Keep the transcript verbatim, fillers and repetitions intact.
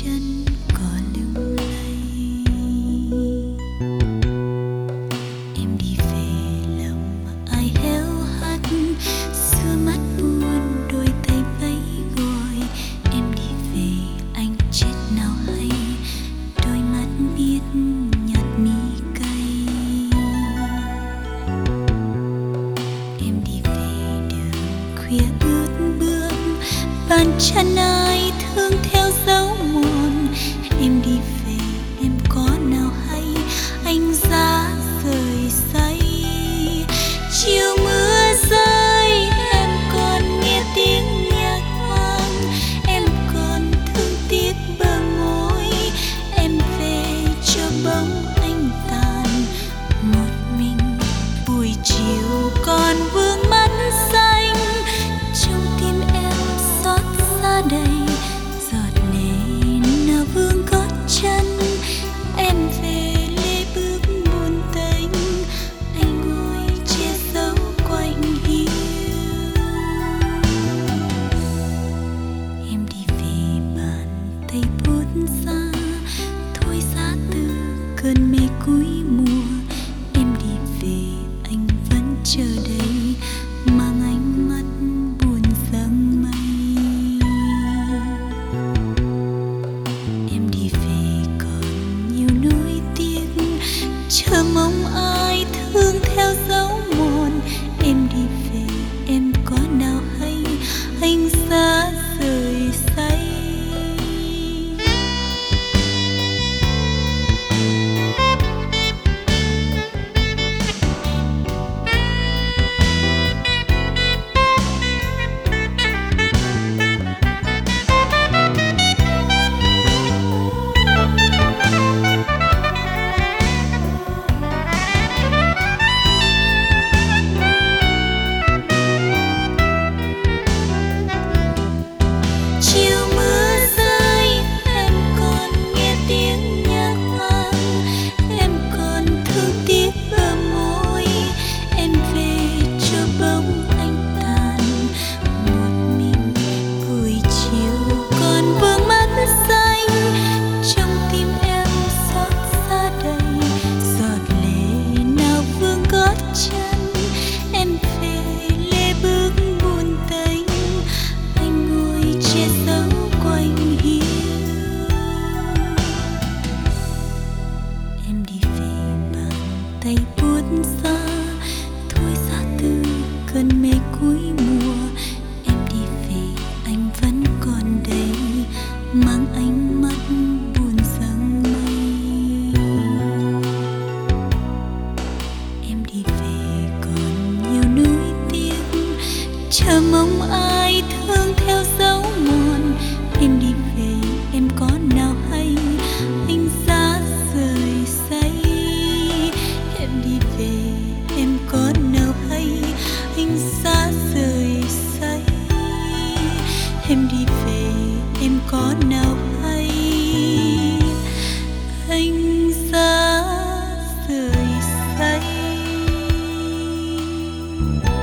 chân cỏ lung lay. Em đi về lòng ai héo hắt, xưa mắt buồn đôi tay vẫy gọi. Em đi về anh chết nào hay, đôi mắt biết nhạt mi cay. Em đi về đường khuya ướt bước, bàn chân ai thương theo dấu mòn. Em đi về em có nào hay, anh giá rời say. Chiều mưa rơi em còn nghe tiếng nhạc hoang, em còn thương tiếc bờ môi. Em về cho bóng anh tàn một mình, buổi chiều còn vương mắt xanh. Trong tim em xót xa đầy, giọt lệ nào vương gót chân. Em về lê bước buồn tênh, anh ngồi che dấu quạnh hiu. Em đi về bàn tay buốt xa, thôi xa từ cơn mê cuối mùa. Em đi về anh vẫn chờ đây, mang ánh mắt buồn giăng mây. Em đi về còn nhiều nuối tiếc, chờ mong ai thương theo dấu mòn. Em đi về em có nào hay, anh xa rời say. Chiều mưa rơi em còn nghe tiếng nhạc hoang, em còn thương tiếc bờ môi. Em về cho bóng anh tàn một mình, buổi chiều còn vương mắt xanh. Trong tim em xót xa đầy, giọt lệ nào vương gót chân. Em về lê bước buồn tênh, anh ngồi che dấu quạnh hiu. Em đi về bàn tay buốt xa, thôi xa từ cơn mê cuối mùa. Em đi về anh vẫn còn đây, mang ánh mắt buồn giăng mây. Em đi về còn nhiều nuối tiếc, chờ mong ai thương theo dấu mòn. Em đi về em có nào hay, anh giá rời say. Em đi về em có nào hay, anh giá rời say. Em đi về em có nào hay, anh giá rời say.